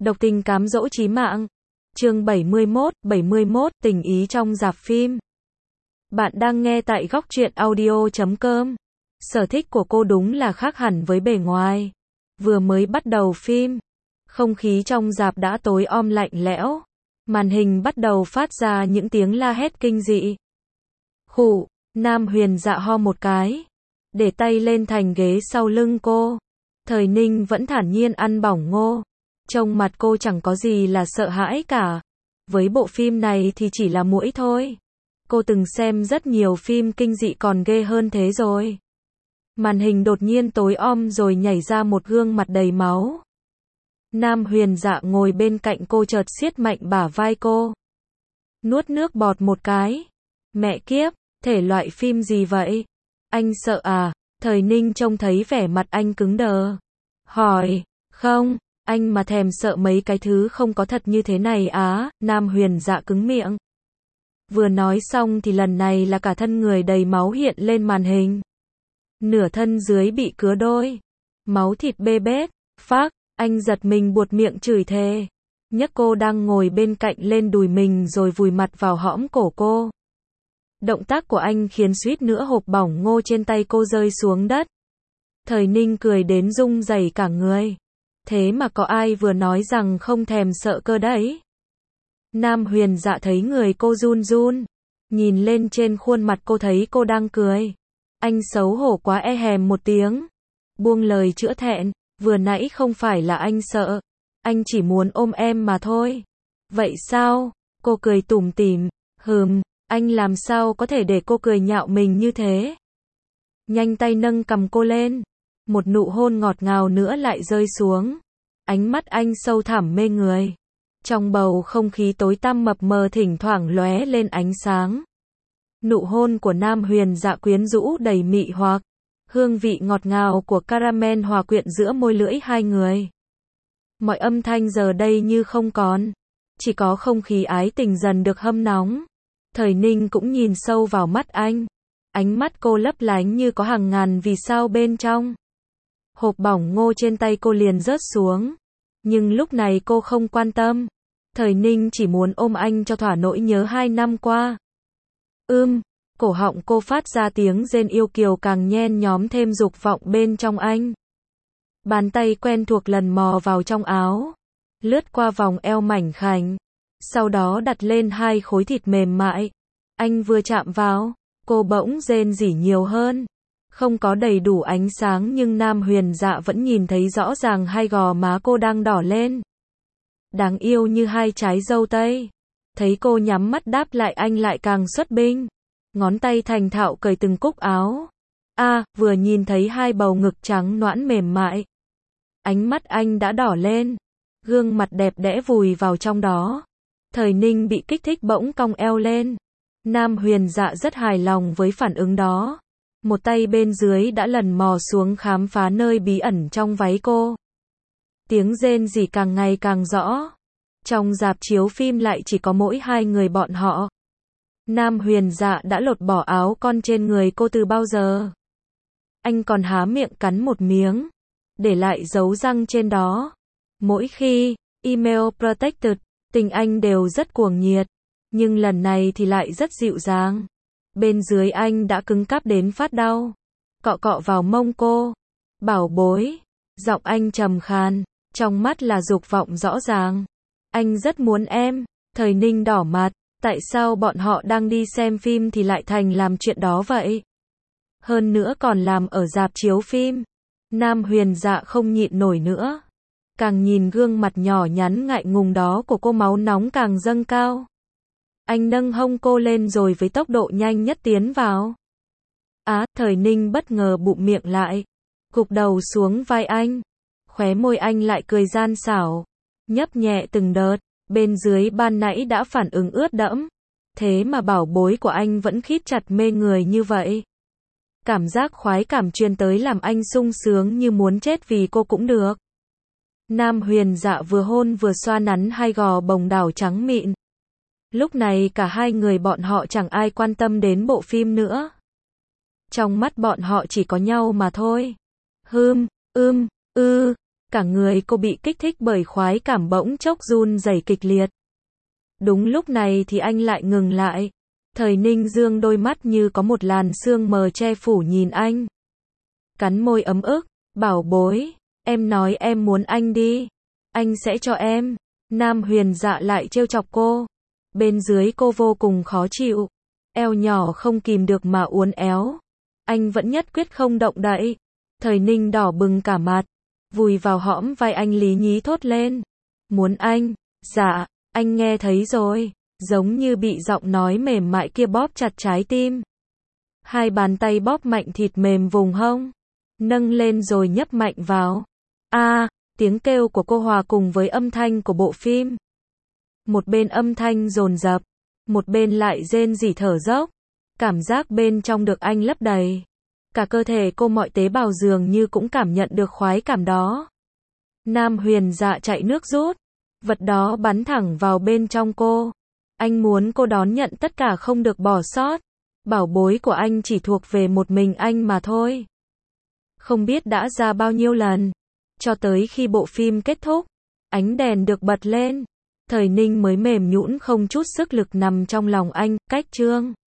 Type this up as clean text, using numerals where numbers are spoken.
Độc tình cám dỗ chí mạng. Chương 71, tình ý trong rạp phim. Bạn đang nghe tại Góc Truyện Audio.com. Sở thích của cô đúng là khác hẳn với bề ngoài. Vừa mới bắt đầu phim, không khí trong rạp đã tối om lạnh lẽo. Màn hình bắt đầu phát ra những tiếng la hét kinh dị. Khụ, Nam Huyền Dạ ho một cái, để tay lên thành ghế sau lưng cô. Thời Ninh vẫn thản nhiên ăn bỏng ngô. Trông mặt cô chẳng có gì là sợ hãi cả. Với bộ phim này thì chỉ là muỗi thôi. Cô từng xem rất nhiều phim kinh dị còn ghê hơn thế rồi. Màn hình đột nhiên tối om rồi nhảy ra một gương mặt đầy máu. Nam Huyền Dạ ngồi bên cạnh cô chợt siết mạnh bả vai cô. Nuốt nước bọt một cái. Mẹ kiếp, thể loại phim gì vậy? Anh sợ à? Thời Ninh trông thấy vẻ mặt anh cứng đờ. Hỏi, không, anh mà thèm sợ mấy cái thứ không có thật như thế này á? Nam Huyền Dạ cứng miệng. Vừa nói xong thì lần này là cả thân người đầy máu hiện lên màn hình. Nửa thân dưới bị cứa đôi. Máu thịt bê bết. Phác, anh giật mình buột miệng chửi thề. Nhấc cô đang ngồi bên cạnh lên đùi mình rồi vùi mặt vào hõm cổ cô. Động tác của anh khiến suýt nữa hộp bỏng ngô trên tay cô rơi xuống đất. Thời Ninh cười đến rung rẩy cả người. Thế mà có ai vừa nói rằng không thèm sợ cơ đấy. Nam Huyền Dạ thấy người cô run run. Nhìn lên trên khuôn mặt cô thấy cô đang cười. Anh xấu hổ quá hèm một tiếng. Buông lời chữa thẹn. Vừa nãy không phải là anh sợ. Anh chỉ muốn ôm em mà thôi. Vậy sao? Cô cười tủm tỉm. Anh làm sao có thể để cô cười nhạo mình như thế? Nhanh tay nâng cầm cô lên. Một nụ hôn ngọt ngào nữa lại rơi xuống. Ánh mắt anh sâu thẳm mê người. Trong bầu không khí tối tăm mập mờ thỉnh thoảng lóe lên ánh sáng. Nụ hôn của Nam Huyền Dạ quyến rũ đầy mị hoặc. Hương vị ngọt ngào của caramel hòa quyện giữa môi lưỡi hai người. Mọi âm thanh giờ đây như không còn. Chỉ có không khí ái tình dần được hâm nóng. Thời Ninh cũng nhìn sâu vào mắt anh. Ánh mắt cô lấp lánh như có hàng ngàn vì sao bên trong. Hộp bỏng ngô trên tay cô liền rớt xuống. Nhưng lúc này cô không quan tâm. Thời Ninh chỉ muốn ôm anh cho thỏa nỗi nhớ 2 năm qua. Cổ họng cô phát ra tiếng rên yêu kiều càng nhen nhóm thêm dục vọng bên trong anh. Bàn tay quen thuộc lần mò vào trong áo. Lướt qua vòng eo mảnh khảnh. Sau đó đặt lên 2 khối thịt mềm mại. Anh vừa chạm vào, cô bỗng rên rỉ nhiều hơn. Không có đầy đủ ánh sáng nhưng Nam Huyền Dạ vẫn nhìn thấy rõ ràng 2 gò má cô đang đỏ lên. Đáng yêu như 2 trái dâu tây. Thấy cô nhắm mắt đáp lại anh lại càng xuất binh. Ngón tay thành thạo cởi từng cúc áo. Vừa nhìn thấy 2 bầu ngực trắng nõn mềm mại. Ánh mắt anh đã đỏ lên. Gương mặt đẹp đẽ vùi vào trong đó. Thời Ninh bị kích thích bỗng cong eo lên. Nam Huyền Dạ rất hài lòng với phản ứng đó. Một tay bên dưới đã lần mò xuống khám phá nơi bí ẩn trong váy cô. Tiếng rên rỉ càng ngày càng rõ. Trong rạp chiếu phim lại chỉ có mỗi 2 người bọn họ. Nam Huyền Dạ đã lột bỏ áo con trên người cô từ bao giờ. Anh còn há miệng cắn một miếng, để lại dấu răng trên đó. Mỗi khi email protected, tình anh đều rất cuồng nhiệt, nhưng lần này thì lại rất dịu dàng. Bên dưới anh đã cứng cáp đến phát đau. Cọ cọ vào mông cô. Bảo bối. Giọng anh trầm khàn, trong mắt là dục vọng rõ ràng. Anh rất muốn em. Thời Ninh đỏ mặt. Tại sao bọn họ đang đi xem phim thì lại thành làm chuyện đó vậy? Hơn nữa còn làm ở rạp chiếu phim. Nam Huyền Dạ không nhịn nổi nữa. Càng nhìn gương mặt nhỏ nhắn ngại ngùng đó của cô máu nóng càng dâng cao. Anh nâng hông cô lên rồi với tốc độ nhanh nhất tiến vào. Thời Ninh bất ngờ bụm miệng lại. Gục đầu xuống vai anh. Khóe môi anh lại cười gian xảo. Nhấp nhẹ từng đợt. Bên dưới ban nãy đã phản ứng ướt đẫm. Thế mà bảo bối của anh vẫn khít chặt mê người như vậy. Cảm giác khoái cảm truyền tới làm anh sung sướng như muốn chết vì cô cũng được. Nam Huyền Dạ vừa hôn vừa xoa nắn 2 gò bồng đảo trắng mịn. Lúc này cả 2 người bọn họ chẳng ai quan tâm đến bộ phim nữa. Trong mắt bọn họ chỉ có nhau mà thôi. Cả người cô bị kích thích bởi khoái cảm bỗng chốc run rẩy kịch liệt. Đúng lúc này thì anh lại ngừng lại. Thời Ninh dương đôi mắt như có một làn sương mờ che phủ nhìn anh. Cắn môi ấm ức, bảo bối, em nói em muốn anh đi. Anh sẽ cho em. Nam Huyền Dạ lại trêu chọc cô. Bên dưới cô vô cùng khó chịu. Eo nhỏ không kìm được mà uốn éo. Anh vẫn nhất quyết không động đậy. Thời Ninh đỏ bừng cả mặt. Vùi vào hõm vai anh lý nhí thốt lên. Muốn anh. Dạ, anh nghe thấy rồi. Giống như bị giọng nói mềm mại kia bóp chặt trái tim. Hai bàn tay bóp mạnh thịt mềm vùng hông. Nâng lên rồi nhấp mạnh vào. Tiếng kêu của cô hòa cùng với âm thanh của bộ phim. Một bên âm thanh dồn dập, một bên lại rên rỉ thở dốc. Cảm giác bên trong được anh lấp đầy. Cả cơ thể cô mọi tế bào dường như cũng cảm nhận được khoái cảm đó. Nam Huyền Dạ chạy nước rút. Vật đó bắn thẳng vào bên trong cô. Anh muốn cô đón nhận tất cả không được bỏ sót. Bảo bối của anh chỉ thuộc về một mình anh mà thôi. Không biết đã ra bao nhiêu lần. Cho tới khi bộ phim kết thúc, ánh đèn được bật lên. Thời Ninh mới mềm nhũn không chút sức lực nằm trong lòng anh, cách chương.